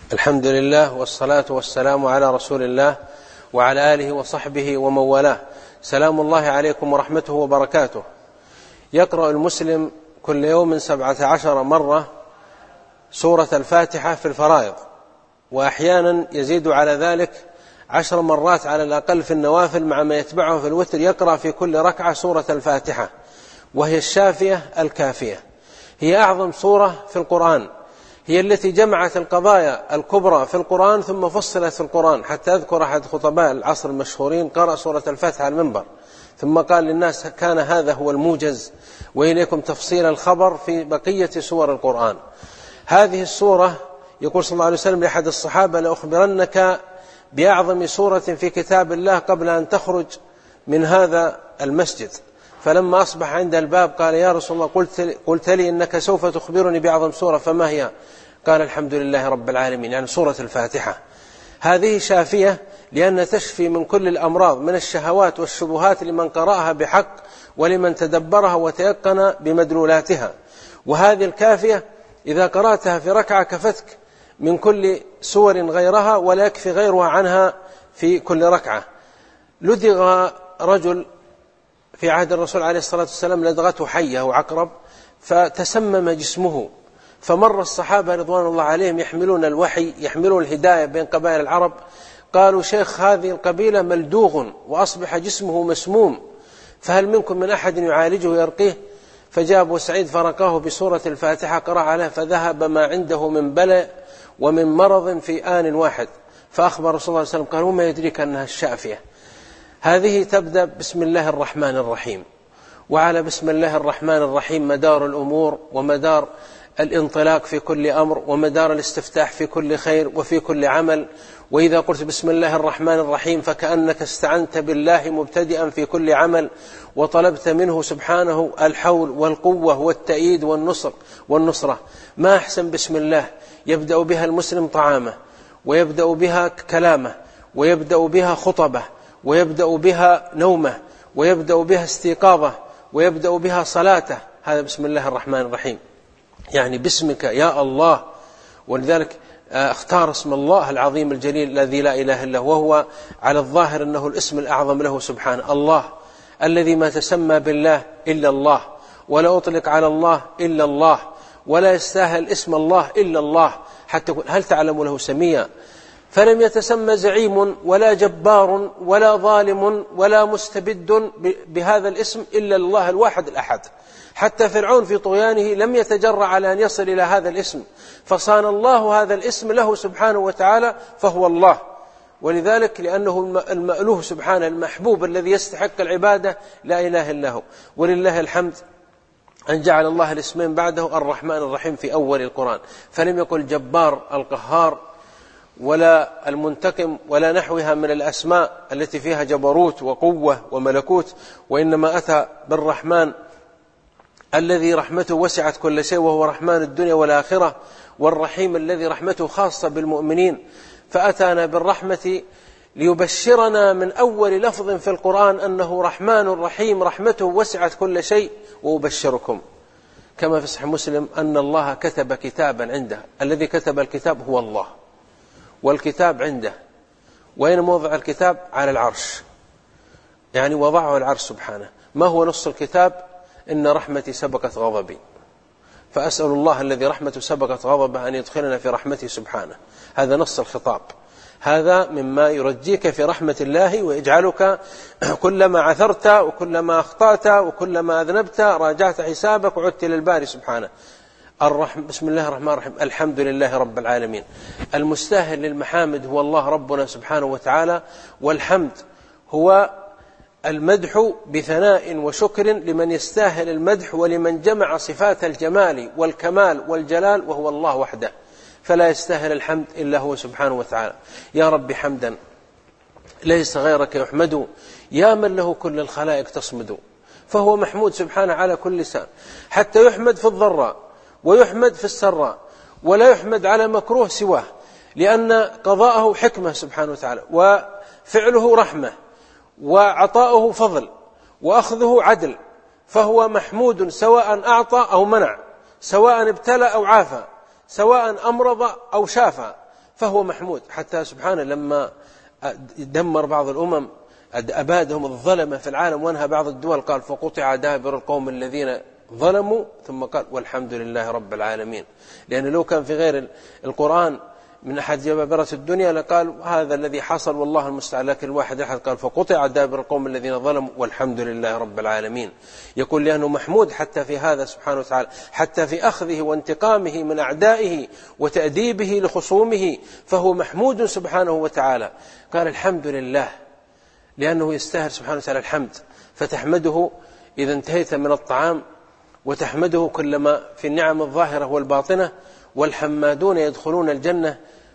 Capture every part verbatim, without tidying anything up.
الحمد لله والصلاة والسلام على رسول الله وعلى آله وصحبه ومن والاه. سلام الله عليكم ورحمته وبركاته. يقرأ المسلم كل يوم سبعة عشر مرة سورة الفاتحة في الفرائض، وأحيانا يزيد على ذلك عشر مرات على الأقل في النوافل، مع ما يتبعه في الوتر. يقرأ في كل ركعة سورة الفاتحة، وهي الشافية الكافية. هي أعظم سورة في القرآن، هي التي جمعت القضايا الكبرى في القرآن ثم فصلت في القرآن. حتى أذكر أحد خطباء العصر المشهورين قرأ سورة الفاتحة على المنبر، ثم قال للناس: كان هذا هو الموجز، وإليكم تفصيل الخبر في بقية سور القرآن. هذه السورة يقول صلى الله عليه وسلم لأحد الصحابة: لأخبرنك بأعظم سورة في كتاب الله قبل أن تخرج من هذا المسجد. فلما أصبح عند الباب قال: يا رسول الله، قلت, قلت لي إنك سوف تخبرني بأعظم سورة، فما هي؟ قال: الحمد لله رب العالمين، يعني سورة الفاتحة. هذه شافية لأن تشفي من كل الأمراض، من الشهوات والشبهات، لمن قرأها بحق ولمن تدبرها وتيقن بمدلولاتها. وهذه الكافية إذا قرأتها في ركعة كفتك من كل سور غيرها، ولا يكفي غيرها عنها في كل ركعة. لدغ رجل في عهد الرسول عليه الصلاة والسلام، لدغته حية وعقرب، فتسمم جسمه. فمر الصحابة رضوان الله عليهم يحملون الوحي، يحملون الهداية بين قبائل العرب، قالوا: شيخ هذه القبيلة ملدوغ وأصبح جسمه مسموم، فهل منكم من أحد يعالجه ويرقيه؟ فجاء أبو سعيد فرقاه بسورة الفاتحة، قرأ عليه، فذهب ما عنده من بلاء ومن مرض في آن واحد. فأخبر رسول الله صلى الله عليه وسلم، قال: وما يدريك أنها الشافية. هذه تبدأ بسم الله الرحمن الرحيم، وعلى بسم الله الرحمن الرحيم مدار الأمور، ومدار الانطلاق في كل أمر، ومدار الاستفتاح في كل خير وفي كل عمل. وإذا قلت بسم الله الرحمن الرحيم فكأنك استعنت بالله مبتدئا في كل عمل، وطلبت منه سبحانه الحول والقوة والتأييد والنصر والنصرة. ما أحسن بسم الله يبدأ بها المسلم طعامه، ويبدأ بها كلامه، ويبدأ بها خطبه، ويبدأ بها نومه، ويبدأ بها استيقاظه، ويبدأ بها صلاته. هذا بسم الله الرحمن الرحيم، يعني باسمك يا الله. ولذلك اختار اسم الله العظيم الجليل الذي لا إله إلا هو، وهو على الظاهر أنه الاسم الأعظم له سبحانه، الله الذي ما تسمى بالله إلا الله، ولا أطلق على الله إلا الله، ولا يستاهل اسم الله إلا الله، حتى هل تعلم له سميا. فلم يتسمى زعيم ولا جبار ولا ظالم ولا مستبد بهذا الاسم إلا الله الواحد الأحد. حتى فرعون في طغيانه لم يتجرأ على أن يصل إلى هذا الاسم، فصان الله هذا الاسم له سبحانه وتعالى، فهو الله. ولذلك لأنه المألوه سبحانه، المحبوب الذي يستحق العبادة، لا إله إلا هو. ولله الحمد أن جعل الله الاسمين بعده الرحمن الرحيم في أول القرآن، فلم يقل جبار القهار ولا المنتقم ولا نحوها من الأسماء التي فيها جبروت وقوة وملكوت، وإنما أتى بالرحمن الذي رحمته وسعت كل شيء، وهو رحمن الدنيا والآخرة، والرحيم الذي رحمته خاصة بالمؤمنين. فأتانا بالرحمة ليبشرنا من أول لفظ في القرآن أنه رحمن رحيم، رحمته وسعت كل شيء. وأبشركم كما في صحيح مسلم أن الله كتب كتابا عنده، الذي كتب الكتاب هو الله، والكتاب عنده. وين موضع الكتاب؟ على العرش، يعني وضعه العرش سبحانه. ما هو نص الكتاب؟ إن رحمتي سبقت غضبي. فأسأل الله الذي رحمته سبقت غضبه أن يدخلنا في رحمته سبحانه. هذا نص الخطاب، هذا مما يرجيك في رحمة الله، ويجعلك كلما عثرت وكلما أخطأت وكلما أذنبت راجعت حسابك وعدت للباري سبحانه. الرحم بسم الله الرحمن الرحيم، الحمد لله رب العالمين. المستاهل للمحامد هو الله ربنا سبحانه وتعالى، والحمد هو المدح بثناء وشكر لمن يستاهل المدح، ولمن جمع صفات الجمال والكمال والجلال، وهو الله وحده، فلا يستاهل الحمد إلا هو سبحانه وتعالى. يا رب حمدا ليس غيرك يحمد، يا من له كل الخلائق تصمد. فهو محمود سبحانه على كل لسان، حتى يحمد في الضراء ويحمد في السراء، ولا يحمد على مكروه سواه، لأن قضاءه حكمة سبحانه وتعالى، وفعله رحمة، وعطاؤه فضل، وأخذه عدل. فهو محمود سواء أعطى أو منع، سواء ابتلى أو عافى، سواء أمرض أو شافى، فهو محمود. حتى سبحانه لما دمر بعض الأمم أبادهم الظلمة في العالم وانهى بعض الدول قال فقطع دابر القوم الذين ظلموا ثم قال والحمد لله رب العالمين. لأن لو كان في غير القرآن من أحد جبابرة الدنيا لقال هذا الذي حصل والله المستعان، لكن الواحد أحد قال فقطع دابر القوم الذين ظلموا والحمد لله رب العالمين. يقول لأنه محمود حتى في هذا سبحانه وتعالى، حتى في أخذه وانتقامه من أعدائه وتأديبه لخصومه فهو محمود سبحانه وتعالى. قال الحمد لله لأنه يستاهل سبحانه وتعالى الحمد، فتحمده إذا انتهيت من الطعام، وتحمده كلما في النعم الظاهرة والباطنة. والحمادون يدخلون الجنة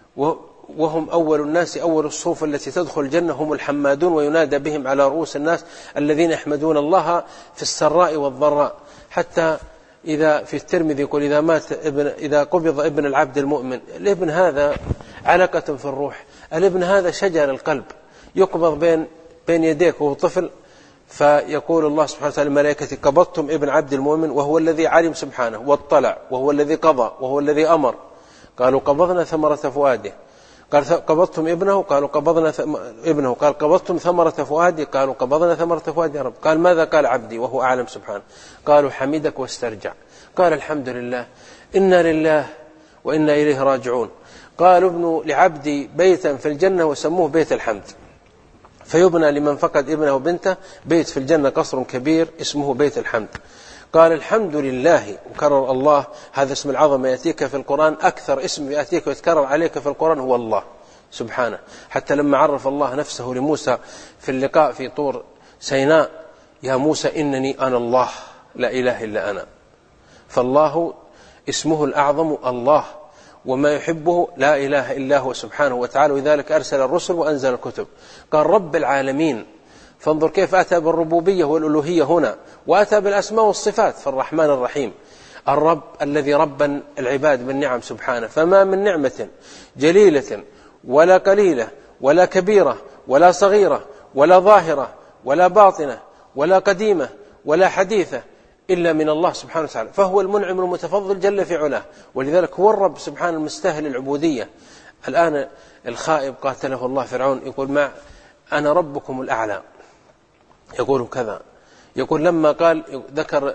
وهم أول الناس، أول الصوف التي تدخل الجنة هم الحمادون، وينادى بهم على رؤوس الناس الذين يحمدون الله في السراء والضراء. حتى إذا في الترمذي يقول إذا مات ابن إذا قبض ابن العبد المؤمن، الابن هذا علقة في الروح، الابن هذا شجر القلب يقبض بين بين يديك وهو طفل، فيقول الله سبحانه وتعالى الملائكة قبضتم ابن عبد المؤمن، وهو الذي علم سبحانه واطلع وهو الذي قضى وهو الذي أمر. قالوا قبضنا ثمرة فؤاده. قال قبضتم ابنه؟ قالوا قبضنا ابنه. قال قبضتم ثمرة فؤاده؟ قالوا قبضنا ثمرة فؤاده يا رب. قال ماذا قال عبدي وهو أعلم سبحانه؟ قالوا حمدك واسترجع. قال الحمد لله إنا لله وإنا إليه راجعون. قالوا ابنوا لعبدي بيتا في الجنة وسموه بيت الحمد، فيبنى لمن فقد ابنه وبنته بيت في الجنة قصر كبير اسمه بيت الحمد. قال الحمد لله، وكرر الله هذا اسم العظمة يأتيك في القرآن، أكثر اسم يأتيك ويتكرر عليك في القرآن هو الله سبحانه. حتى لما عرف الله نفسه لموسى في اللقاء في طور سيناء يا موسى إنني أنا الله لا إله إلا أنا، فالله اسمه الأعظم الله، وما يحبه لا إله إلا هو سبحانه وتعالى، وذلك أرسل الرسل وأنزل الكتب. قال رب العالمين، فانظر كيف أتى بالربوبية والألوهية هنا، وأتى بالأسماء والصفات. فالرحمن الرحيم الرب الذي رب العباد بالنعم سبحانه، فما من نعمة جليلة ولا قليلة ولا كبيرة ولا صغيرة ولا ظاهرة ولا باطنة ولا قديمة ولا حديثة إلا من الله سبحانه وتعالى، فهو المنعم المتفضل جل في علاه، ولذلك هو الرب سبحانه المستاهل العبودية. الآن الخائب قاتله الله فرعون يقول ما أنا ربكم الأعلى، يقول كذا. يقول لما قال ذكر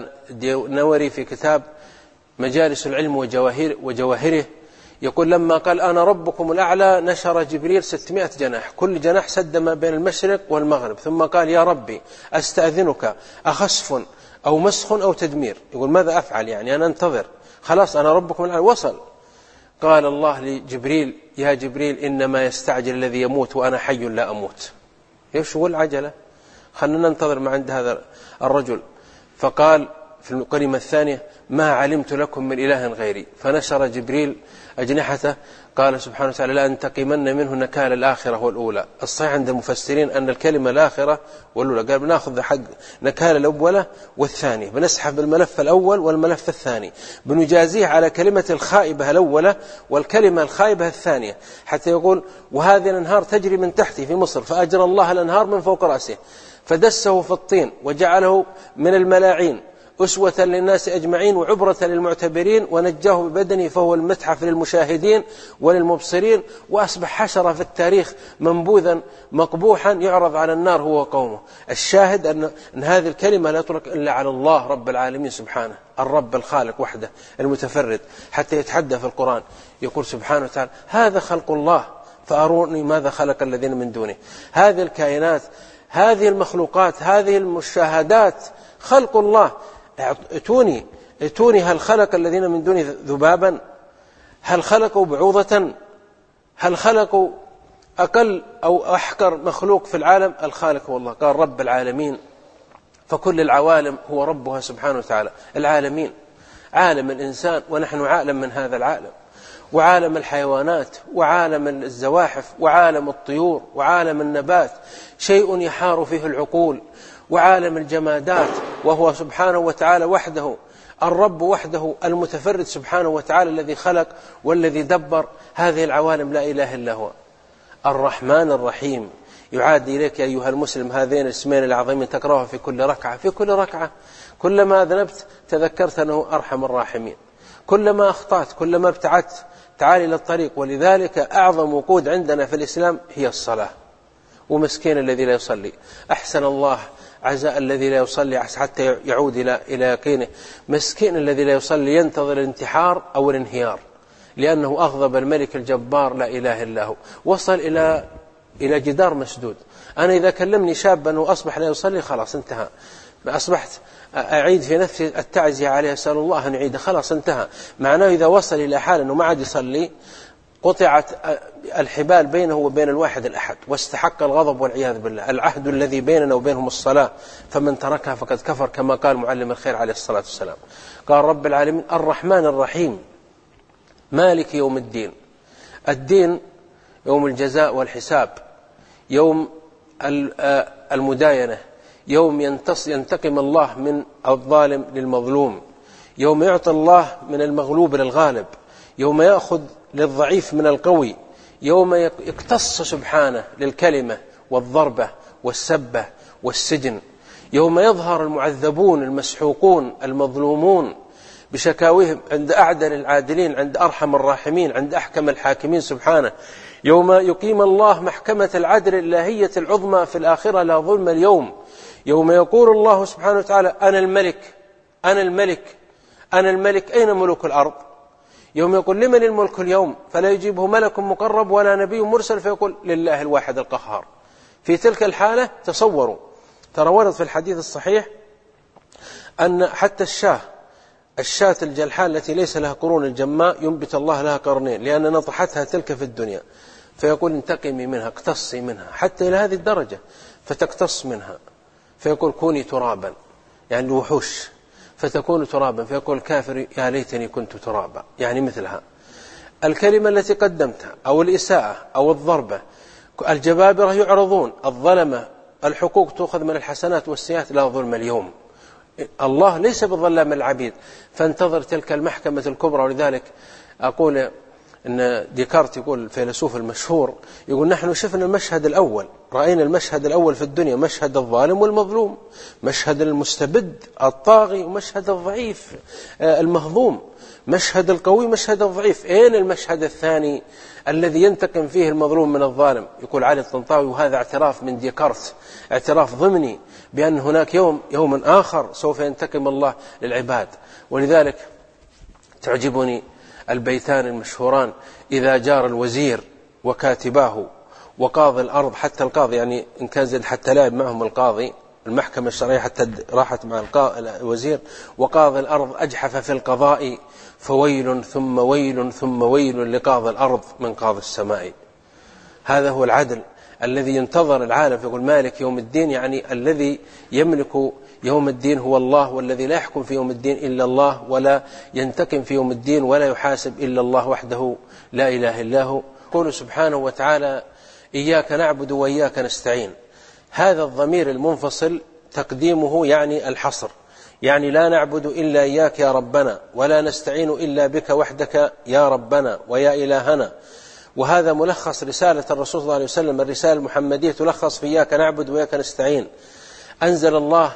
النوري في كتاب مجالس العلم وجواهر وجواهره، يقول لما قال أنا ربكم الأعلى نشر جبريل ستمائة جناح، كل جناح سد ما بين المشرق والمغرب، ثم قال يا ربي أستأذنك أخسف أو مسخ أو تدمير. يقول ماذا أفعل يعني أنا أنتظر، خلاص أنا ربكم الأعلى وصل. قال الله لجبريل يا جبريل إنما يستعجل الذي يموت وأنا حي لا أموت. إيش هو العجلة؟ خلنا ننتظر ما عند هذا الرجل. فقال في الكلمة الثانية ما علمت لكم من إله غيري، فنشر جبريل أجنحته. قال سبحانه وتعالى لا أنتقمن منه نكال الآخرة والأولى. الصحيح عند المفسرين أن الكلمة الآخرة والأولى، قال بناخذ حق نكال الأولى والثانية، بنسحب الملف الأول والملف الثاني، بنجازيه على كلمة الخائبة الأولى والكلمة الخائبة الثانية، حتى يقول وهذه الأنهار تجري من تحتي في مصر، فأجرى الله الأنهار من فوق رأسه فدسه في الطين وجعله من الملاعين أسوة للناس أجمعين وعبرة للمعتبرين، ونجاه ببدنه فهو المتحف للمشاهدين وللمبصرين، وأصبح حشرة في التاريخ منبوذا مقبوحا يعرض على النار هو وقومه. الشاهد أن, أن هذه الكلمة لا تطلق إلا على الله رب العالمين سبحانه، الرب الخالق وحده المتفرد، حتى يتحدى في القرآن يقول سبحانه وتعالى هذا خلق الله فأروني ماذا خلق الذين من دونه. هذه الكائنات، هذه المخلوقات، هذه المشاهدات خلق الله. اتوني اتوني هل خلق الذين من دونه ذبابا؟ هل خلقوا بعوضة؟ هل خلقوا أقل أو أحقر مخلوق في العالم؟ الخالق هو الله. قال رب العالمين، فكل العوالم هو ربها سبحانه وتعالى. العالمين عالم الإنسان ونحن عالم من هذا العالم، وعالم الحيوانات وعالم الزواحف وعالم الطيور وعالم النبات، شيء يحار فيه العقول، وعالم الجمادات، وهو سبحانه وتعالى وحده الرب وحده المتفرد سبحانه وتعالى الذي خلق والذي دبر هذه العوالم، لا إله إلا هو. الرحمن الرحيم يعاد إليك أيها المسلم هذين الاسمين العظيمين تقرأها في كل ركعة، في كل ركعة كلما ذنبت تذكرت أنه أرحم الراحمين، كلما أخطأت كلما ابتعدت تعال إلى الطريق. ولذلك أعظم وقود عندنا في الإسلام هي الصلاة. ومسكين الذي لا يصلي، أحسن الله عزاء الذي لا يصلي حتى يعود إلى إلى يقينه. مسكين الذي لا يصلي ينتظر الانتحار أو الانهيار، لأنه أغضب الملك الجبار لا إله إلا هو. وصل إلى إلى جدار مسدود. أنا إذا كلمني شابا وأصبح لا يصلي خلاص انتهى، أصبحت أعيد في نفسي التعزية عليه، أسأل الله أن يعيد، خلاص انتهى. معناه إذا وصل إلى حال أنه ما عاد يصلي قطعت الحبال بينه وبين الواحد الأحد، واستحق الغضب والعياذ بالله. العهد الذي بيننا وبينهم الصلاة، فمن تركها فقد كفر، كما قال معلم الخير عليه الصلاة والسلام. قال رب العالمين الرحمن الرحيم مالك يوم الدين. الدين يوم الجزاء والحساب، يوم المداينة، يوم ينتقم الله من الظالم للمظلوم، يوم يعطي الله من المغلوب للغالب، يوم يأخذ للضعيف من القوي، يوم يقتص سبحانه للكلمة والضربة والسبة والسجن، يوم يظهر المعذبون المسحوقون المظلومون بشكاويهم عند أعدل العادلين، عند أرحم الراحمين، عند أحكم الحاكمين سبحانه، يوم يقيم الله محكمة العدل الإلهية العظمى في الآخرة لا ظلم اليوم، يوم يقول الله سبحانه وتعالى أنا الملك أنا الملك أنا الملك أين ملوك الأرض؟ يوم يقول لمن الملك اليوم؟ فلا يجيبه ملك مقرب ولا نبي مرسل، فيقول لله الواحد القهار. في تلك الحالة تصوروا، ترى ورد في الحديث الصحيح أن حتى الشاه الشاة الجلحاء التي ليس لها قرون الجماء ينبت الله لها قرنين، لأن نطحتها تلك في الدنيا، فيقول انتقمي منها، اقتصي منها، حتى إلى هذه الدرجة، فتقتص منها، فيقول كوني ترابا، يعني الوحوش، فتكون ترابا، فيقول الكافر يا ليتني كنت ترابا، يعني مثلها. الكلمة التي قدمتها أو الإساءة أو الضربة، الجبابرة يعرضون، الظلمة الحقوق تأخذ من الحسنات والسيئات، لا ظلم اليوم. الله ليس بظلام العبيد، فانتظر تلك المحكمة الكبرى. ولذلك أقول إن ديكارت يقول الفيلسوف المشهور، يقول نحن شفنا المشهد الأول، رأينا المشهد الأول في الدنيا، مشهد الظالم والمظلوم، مشهد المستبد الطاغي، ومشهد الضعيف المهضوم، مشهد القوي، مشهد الضعيف. أين المشهد الثاني الذي ينتقم فيه المظلوم من الظالم؟ يقول علي الطنطاوي، وهذا اعتراف من ديكارت، اعتراف ضمني بأن هناك يوم يوم آخر سوف ينتقم الله للعباد. ولذلك تعجبني البيتان المشهوران: إذا جار الوزير وكاتباه وقاضي الأرض، حتى القاضي يعني إن كان زد حتى لاعب معهم القاضي، المحكمة الشرعية حتى راحت مع الوزير، وقاضي الأرض أجحف في القضاء، فويل ثم ويل ثم ويل لقاضي الأرض من قاضي السماء. هذا هو العدل الذي ينتظر العالم. يقول مالك يوم الدين، يعني الذي يملك يوم الدين هو الله، والذي لا يحكم في يوم الدين إلا الله، ولا ينتقم في يوم الدين ولا يحاسب إلا الله وحده لا إله إلا هو. يقول سبحانه وتعالى إياك نعبد وإياك نستعين. هذا الضمير المنفصل تقديمه يعني الحصر، يعني لا نعبد إلا إياك يا ربنا، ولا نستعين إلا بك وحدك يا ربنا ويا إلهنا. وهذا ملخص رسالة الرسول صلى الله عليه وسلم، الرسالة المحمدية تلخص في إياك نعبد وإياك نستعين. أنزل الله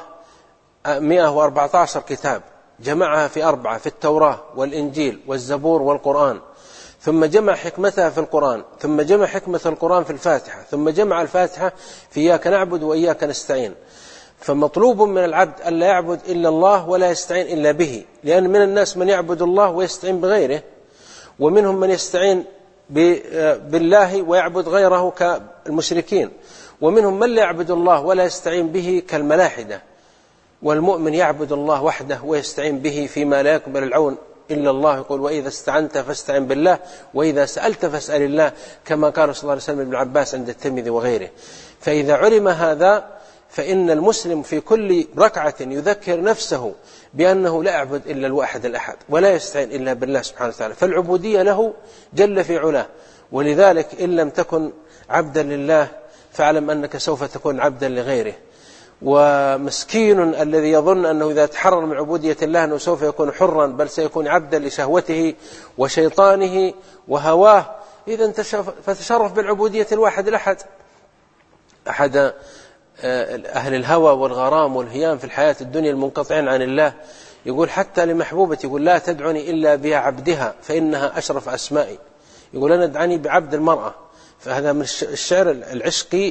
مئة وأربعة عشر كتاب، جمعها في أربعة، في التوراة والإنجيل والزبور والقرآن، ثم جمع حكمتها في القرآن، ثم جمع حكمة القرآن في الفاتحة، ثم جمع الفاتحة في إياك نعبد وإياك نستعين. فمطلوب من العبد ألا يعبد إلا الله ولا يستعين إلا به، لأن من الناس من يعبد الله ويستعين بغيره، ومنهم من يستعين بالله ويعبد غيره كالمشركين، ومنهم من لا يعبد الله ولا يستعين به كالملاحدة. والمؤمن يعبد الله وحده ويستعين به فيما لا يقبل العون إلا الله. يقول وإذا استعنت فاستعن بالله وإذا سألت فاسأل الله، كما قال صلى الله عليه وسلم ابن عباس عند الترمذي وغيره. فإذا علم هذا فإن المسلم في كل ركعة يذكر نفسه بأنه لا يعبد إلا الواحد الأحد ولا يستعين إلا بالله سبحانه وتعالى، فالعبودية له جل في علاه. ولذلك إن لم تكن عبدا لله فاعلم أنك سوف تكون عبدا لغيره. ومسكين الذي يظن أنه إذا تحرر من عبودية الله أنه سوف يكون حرا، بل سيكون عبدا لشهوته وشيطانه وهواه. إذا فتشرف بالعبودية الواحد الأحد. أحد أهل الهوى والغرام والهيام في الحياة الدنيا المنقطعين عن الله يقول حتى لمحبوبتي، يقول لا تدعني إلا بها عبدها فإنها أشرف أسمائي. يقول أنا ادعني بعبد المرأة، فهذا من الشعر العشقي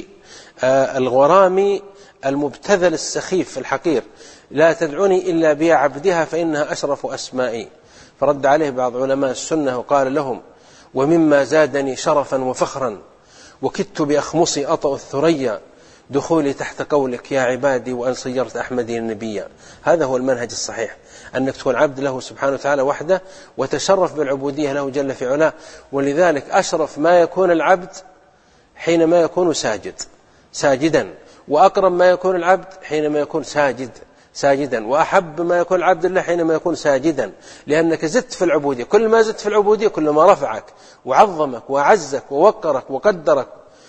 الغرامي المبتذل السخيف الحقير. لا تدعوني إلا بيا عبدها فإنها أشرف أسمائي. فرد عليه بعض علماء السنة وقال لهم: ومما زادني شرفا وفخرا وكدت بأخمصي أطأ الثريا دخولي تحت قولك يا عبادي وأن صيرت أحمدي النبيا. هذا هو المنهج الصحيح، أنك تكون عبد له سبحانه وتعالى وحده وتشرف بالعبودية له جل في علاه. ولذلك أشرف ما يكون العبد حينما يكون ساجد ساجدا، وأكرم ما يكون العبد حينما يكون ساجد ساجدا، وأحب ما يكون العبد الله حينما يكون ساجدا، لأنك زدت في العبودية. كل ما زدت في العبودية كل ما رفعك وعظمك وعزك ووقرك وقدرك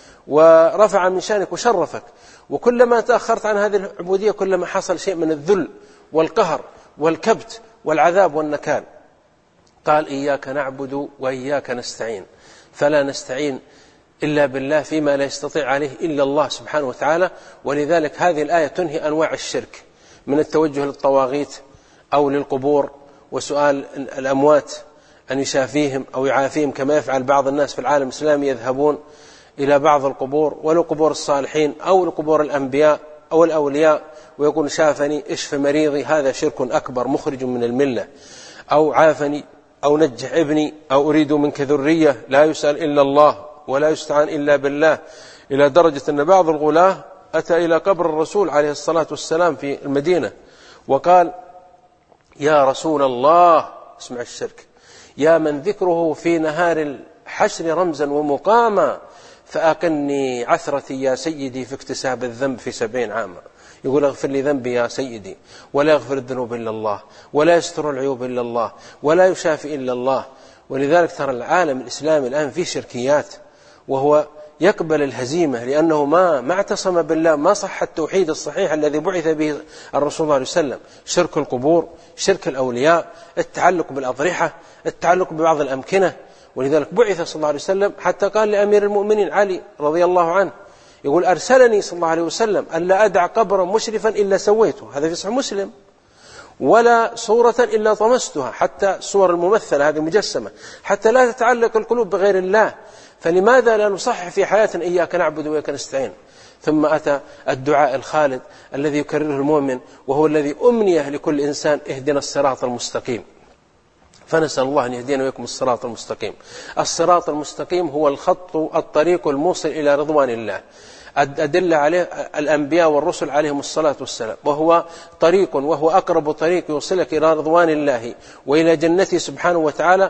ورفع من شانك وشرفك. وكلما تأخرت عن هذه العبودية كلما حصل شيء من الذل والقهر والكبت والعذاب والنكال. قال: إياك نعبد وإياك نستعين، فلا نستعين إلا بالله فيما لا يستطيع عليه إلا الله سبحانه وتعالى. ولذلك هذه الآية تنهي أنواع الشرك من التوجه للطواغيت أو للقبور وسؤال الأموات أن يشافيهم أو يعافيهم، كما يفعل بعض الناس في العالم الإسلامي، يذهبون إلى بعض القبور ولو قبور الصالحين أو لقبور الأنبياء أو الأولياء ويقول: شافني اشف مريضي. هذا شرك أكبر مخرج من الملة. أو عافني أو نجح ابني أو أريد منك ذرية. لا يسأل إلا الله ولا يستعان إلا بالله، إلى درجة أن بعض الغلاة أتى إلى قبر الرسول عليه الصلاة والسلام في المدينة وقال: يا رسول الله، اسمع الشرك، يا من ذكره في نهار الحشر رمزا ومقاما، فأقني عثرتي يا سيدي في اكتساب الذنب في سبعين عاما. يقول: اغفر لي ذنبي يا سيدي، ولا يغفر الذنوب إلا الله، ولا يستر العيوب إلا الله، ولا يشافي إلا الله. ولذلك ترى العالم الإسلامي الآن فيه شركيات، وهو يقبل الهزيمة لأنه ما ما اعتصم بالله، ما صح التوحيد الصحيح الذي بعث به الرسول صلى الله عليه وسلم. شرك القبور، شرك الأولياء، التعلق بالأضرحة، التعلق ببعض الأمكنة. ولذلك بعث صلى الله عليه وسلم حتى قال لأمير المؤمنين علي رضي الله عنه، يقول: أرسلني صلى الله عليه وسلم ألا أدع قبرا مشرفا إلا سويته. هذا في صحيح مسلم. ولا صورة إلا طمستها، حتى الصور الممثلة هذه مجسمة، حتى لا تتعلق القلوب بغير الله. فلماذا لا نصحح في حياتنا إياك نعبد وإياك نستعين؟ ثم أتى الدعاء الخالد الذي يكرره المؤمن، وهو الذي أمنيه لكل إنسان: اهدنا الصراط المستقيم. فنسأل الله أن يهدينا ويكم الصراط المستقيم. الصراط المستقيم هو الخط الطريق الموصل إلى رضوان الله، أدل عليه الأنبياء والرسل عليهم الصلاة والسلام، وهو طريق وهو أقرب طريق يوصلك إلى رضوان الله وإلى جنته سبحانه وتعالى،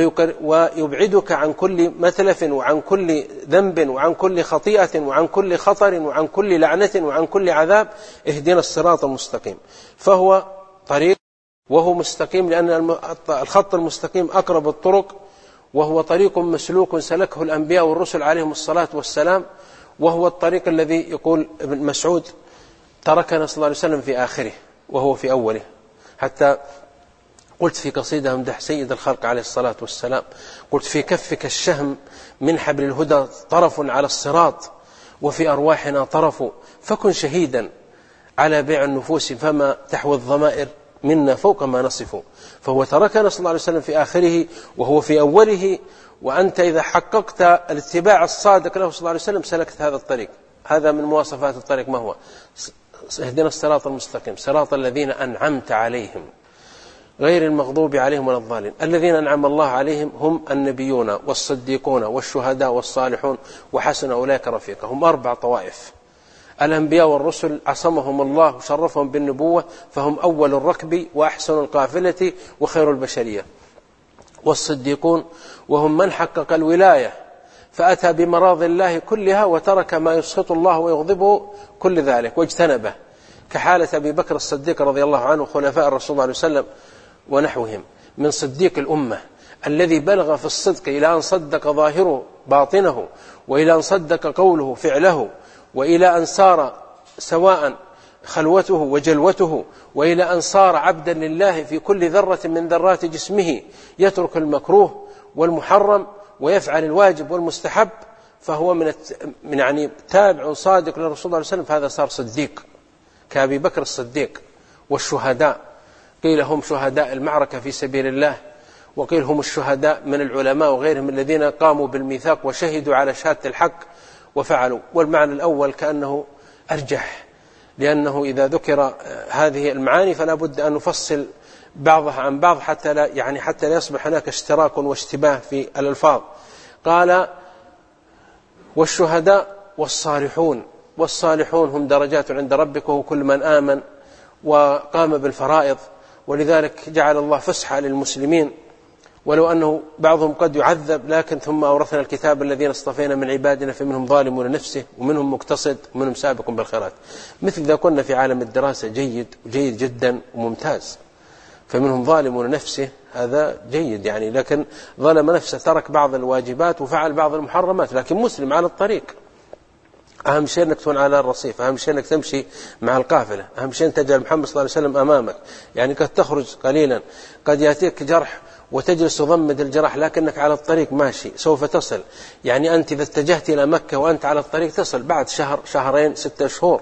ويبعدك عن كل مثلف وعن كل ذنب وعن كل خطيئة وعن كل خطر وعن كل لعنة وعن كل عذاب. اهدنا الصراط المستقيم. فهو طريق وهو مستقيم، لأن الخط المستقيم أقرب الطرق، وهو طريق مسلوك سلكه الأنبياء والرسل عليهم الصلاة والسلام، وهو الطريق الذي يقول ابن مسعود: تركنا صلى الله عليه وسلم في آخره وهو في أوله. حتى قلت في قصيدة مدح سيد الخلق عليه الصلاة والسلام، قلت: في كفك الشهم من حبل الهدى طرف على الصراط، وفي أرواحنا طرف، فكن شهيدا على بيع النفوس، فما تحوي الضمائر منا فوق ما نصف. فهو تركنا صلى الله عليه وسلم في آخره وهو في أوله. وأنت إذا حققت الاتباع الصادق له صلى الله عليه وسلم سلكت هذا الطريق. هذا من مواصفات الطريق. ما هو؟ اهدنا الصراط المستقيم، صراط الذين أنعمت عليهم غير المغضوب عليهم ولا الضالين. الذين أنعم الله عليهم هم النبيون والصديقون والشهداء والصالحون وحسن أولئك رفيقا. هم أربع طوائف. الأنبياء والرسل عصمهم الله وشرفهم بالنبوة، فهم أول الركب وأحسن القافلة وخير البشرية. والصديقون وهم من حقق الولاية فأتى بمراضي الله كلها وترك ما يسخط الله ويغضبه كل ذلك واجتنبه، كحالة أبي بكر الصديق رضي الله عنه وخلفاء الرسول صلى الله عليه وسلم ونحوهم من صديق الأمة، الذي بلغ في الصدق إلى أن صدق ظاهره باطنه، وإلى أن صدق قوله فعله، وإلى أن صار سواء خلوته وجلوته، وإلى أن صار عبدا لله في كل ذرة من ذرات جسمه، يترك المكروه والمحرم ويفعل الواجب والمستحب. فهو من من يعني تابع صادق للرسول صلى الله عليه وسلم، فهذا صار صديق كأبي بكر الصديق. والشهداء قيل هم شهداء المعركة في سبيل الله، وقيل هم الشهداء من العلماء وغيرهم الذين قاموا بالميثاق وشهدوا على شهادة الحق وفعلوا. والمعنى الأول كأنه أرجح، لأنه إذا ذكر هذه المعاني فلا بد أن نفصل بعضها عن بعض حتى لا يعني حتى لا يصبح هناك اشتراك واشتباه في الألفاظ. قال والشهداء والصالحون، والصالحون هم درجات عند ربك وهو كل من آمن وقام بالفرائض، ولذلك جعل الله فسحة للمسلمين، ولو أنه بعضهم قد يعذب لكن ثم أورثنا الكتاب الذين اصطفينا من عبادنا فمنهم ظالم لنفسه ومنهم مقتصد ومنهم سابق بالخيرات. مثل إذا كنا في عالم الدراسة جيد وجيد جدا وممتاز، فمنهم ظالم لنفسه هذا جيد يعني، لكن ظلم نفسه ترك بعض الواجبات وفعل بعض المحرمات لكن مسلم على الطريق. أهم شيء أنك تكون على الرصيف، أهم شيء أنك تمشي مع القافلة، أهم شيء أن تجعل محمد صلى الله عليه وسلم أمامك. يعني قد تخرج قليلا، قد يأتيك جرح وتجلس تضمد الجرح لكنك على الطريق ماشي سوف تصل. يعني أنت إذا اتجهت إلى مكة وأنت على الطريق تصل بعد شهر شهرين ستة شهور.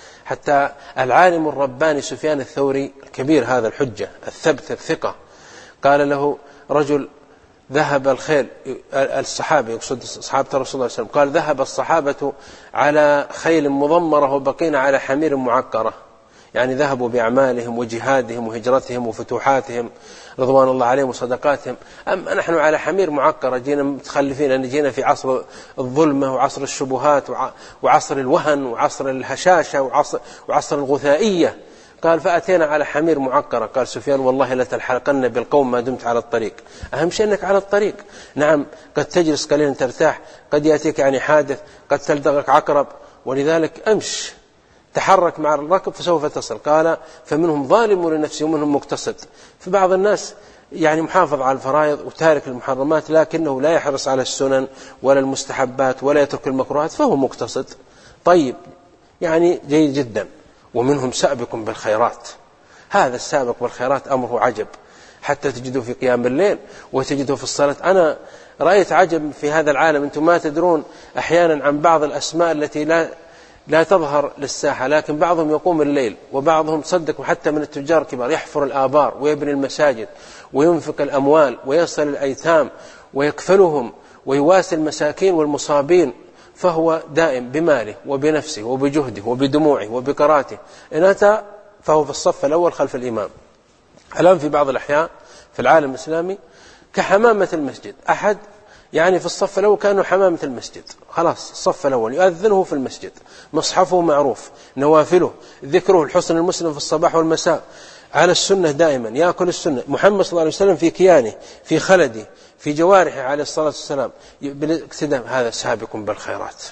حتى العالم الرباني سفيان الثوري الكبير هذا الحجة الثبت الثقة قال له رجل ذهب الخيل، الصحابة يقصد صحابة رسول الله صلى الله عليه وسلم، قال ذهب الصحابة على خيل مضمرة وبقينا على حمير معكرة. يعني ذهبوا بأعمالهم وجهادهم وهجرتهم وفتوحاتهم رضوان الله عليهم وصدقاتهم، أما نحن على حمير معكرة جينا متخلفين، لأن جينا في عصر الظلمة وعصر الشبهات وعصر الوهن وعصر الهشاشة وعصر, وعصر الغثائية. قال فأتينا على حمير معكرة. قال سفيان والله لتلحقن بالقوم ما دمت على الطريق. أهم شيء أنك على الطريق. نعم قد تجلس قليلا ترتاح، قد يأتيك يعني حادث، قد تلدغك عقرب، ولذلك أمش تحرك مع الركب فسوف تصل. قال فمنهم ظالم لنفسه ومنهم مقتصد. فبعض الناس يعني محافظ على الفرائض وتارك المحرمات لكنه لا يحرص على السنن ولا المستحبات ولا يترك المكروهات فهو مقتصد. طيب يعني جيد جدا. ومنهم سابق بالخيرات. هذا السابق بالخيرات أمره عجب، حتى تجده في قيام الليل وتجده في الصلاة. أنا رأيت عجب في هذا العالم، أنتم ما تدرون أحيانا عن بعض الأسماء التي لا لا تظهر للساحة، لكن بعضهم يقوم الليل وبعضهم صدق حتى من التجار الكبار يحفر الآبار ويبني المساجد وينفق الأموال ويصل الأيتام ويكفلهم ويواسي المساكين والمصابين، فهو دائم بماله وبنفسه وبجهده وبدموعه وبقراته. إن أتى فهو في الصف الأول خلف الإمام. الآن في بعض الأحياء في العالم الإسلامي كحمامة المسجد، أحد يعني في الصف الأول كانوا حمامة المسجد، خلاص الصف الأول يؤذنه في المسجد، مصحفه معروف، نوافله ذكره الحسن المسلم في الصباح والمساء، على السنة دائما، يأكل السنة. محمد صلى الله عليه وسلم في كيانه في خلده في جوارحه عليه الصلاة والسلام بالاقتدام. هذا سابق بالخيرات،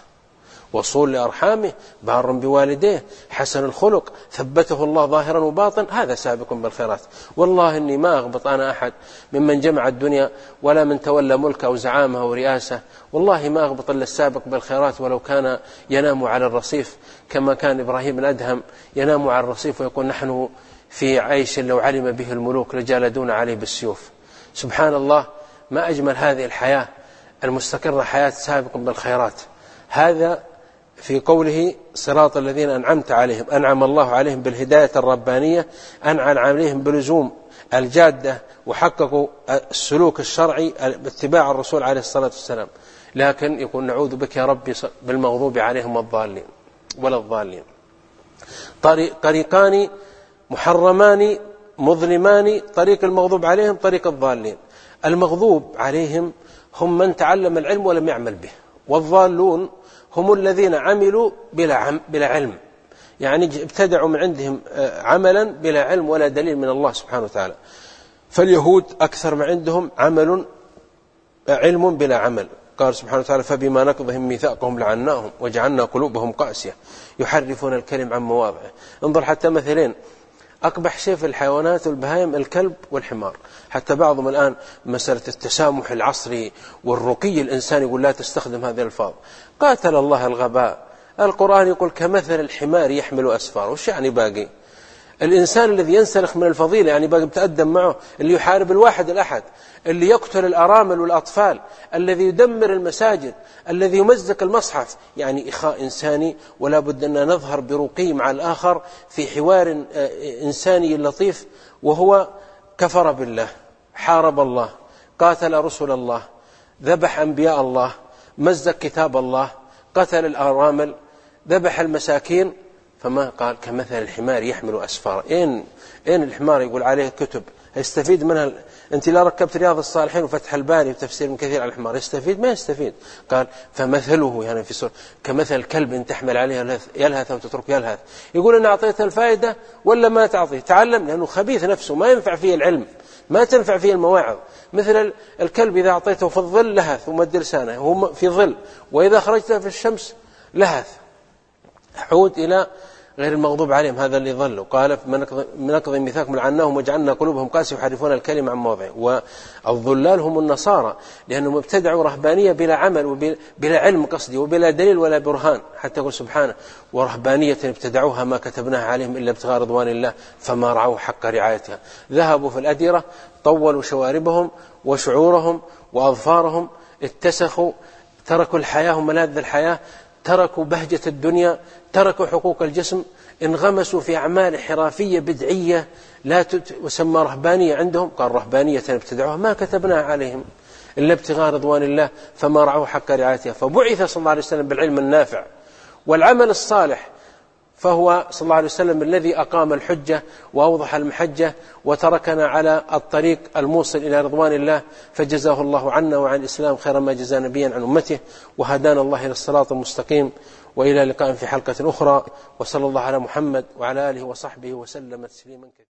وصول لأرحامه، بار بوالديه، حسن الخلق، ثبته الله ظاهرا وباطن، هذا سابق بالخيرات. والله إني ما أغبط أنا أحد ممن جمع الدنيا ولا من تولى ملك أو زعامة أو رئاسة، والله ما أغبط إلا السابق بالخيرات ولو كان ينام على الرصيف كما كان إبراهيم الأدهم ينام على الرصيف ويقول نحن في عيش لو علم به الملوك لجالدون عليه بالسيوف. سبحان الله، ما أجمل هذه الحياة المستقرة، حياة سابق بالخيرات. هذا في قوله صراط الذين أنعمت عليهم، أنعم الله عليهم بالهداية الربانية، أنعم عليهم بلزوم الجادة وحققوا السلوك الشرعي باتباع الرسول عليه الصلاة والسلام. لكن يقول نعوذ بك يا ربي بالمغضوب عليهم والضالين ولا الضالين. طريقان محرمان مظلمان، طريق المغضوب عليهم طريق الضالين. المغضوب عليهم هم من تعلم العلم ولم يعمل به، والضالون هم الذين عملوا بلا, عم بلا علم، يعني ابتدعوا من عندهم عملا بلا علم ولا دليل من الله سبحانه وتعالى. فاليهود أكثر ما عندهم عمل علم بلا عمل. قال سبحانه وتعالى فبما نقضهم ميثاقهم لعناهم وجعلنا قلوبهم قاسية يحرفون الكلم عن مواضعه. انظر حتى مثلين أقبح شيء في الحيوانات والبهائم الكلب والحمار. حتى بعضهم الآن مسألة التسامح العصري والرقي الإنساني يقول لا تستخدم هذه الألفاظ. قاتل الله الغباء. القرآن يقول كمثل الحمار يحمل أسفار. وش يعني باقي؟ الإنسان الذي ينسلخ من الفضيلة يعني باقي بتقدم معه، اللي يحارب الواحد الأحد، اللي يقتل الأرامل والأطفال، الذي يدمر المساجد، الذي يمزق المصحف، يعني إخاء إنساني. ولا بد أن نظهر برقي مع الآخر في حوار إنساني لطيف. وهو كفر بالله، حارب الله، قاتل رسل الله، ذبح أنبياء الله، مزق كتاب الله، قتل الأرامل، ذبح المساكين، فما قال كمثل الحمار يحمل أسفارا. إن إن الحمار يقول عليه كتب يستفيد منها؟ أنت لا ركبت رياض الصالحين وفتح الباري وتفسير من كثير على الحمار، يستفيد ما يستفيد؟ قال فمثله يعني في سورة كمثل الكلب إن تحمل عليه يلهث أو تترك يلهث. يقول أن أعطيته الفائدة ولا ما تعطيه؟ تعلم، لأنه خبيث نفسه ما ينفع فيه العلم، ما تنفع فيه المواعظ. مثل الكلب إذا أعطيته في الظل لهث ومد لسانه، هو في ظل، وإذا خرجته في الشمس لهث. عود إلى غير المغضوب عليهم، هذا اللي ضلوا. قال من نقض ميثاقهم لعناهم وجعلنا قلوبهم قاسية يحرفون الكلمة عن مواضعه. والضلال هم النصارى، لأنهم ابتدعوا رهبانية بلا عمل وبلا علم قصدي وبلا دليل ولا برهان، حتى يقول سبحانه ورهبانية ابتدعوها ما كتبناها عليهم إلا ابتغاء رضوان الله فما رعوا حق رعايتها. ذهبوا في الأديرة، طولوا شواربهم وشعورهم وأظفارهم، اتسخوا، تركوا الحياة وملاذ الحياة، تركوا بهجة الدنيا، تركوا حقوق الجسم، انغمسوا في أعمال حرافية بدعية لا تسمى رهبانية عندهم. قال رهبانية ابتدعوها ما كتبناها عليهم إلا ابتغاء رضوان الله فما رعوا حق رعايتها. فبعث صلى الله عليه وسلم بالعلم النافع والعمل الصالح، فهو صلى الله عليه وسلم الذي أقام الحجة وأوضح المحجة وتركنا على الطريق الموصل إلى رضوان الله، فجزاه الله عنا وعن الإسلام خير ما جزى نبيا عن أمته، وهدانا الله إلى الصراط المستقيم. وإلى لقاء في حلقة أخرى، وصلى الله على محمد وعلى آله وصحبه وسلم تسليما كثيرا.